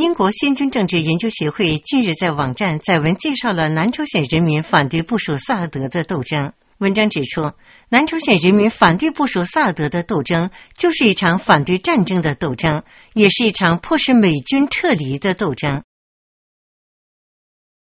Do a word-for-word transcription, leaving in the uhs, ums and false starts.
英国新军政治研究协会近日在网站载文介绍了南朝鲜人民反对部署萨尔德的斗争。文章指出，南朝鲜人民反对部署萨尔德的斗争就是一场反对战争的斗争，也是一场迫使美军撤离的斗争。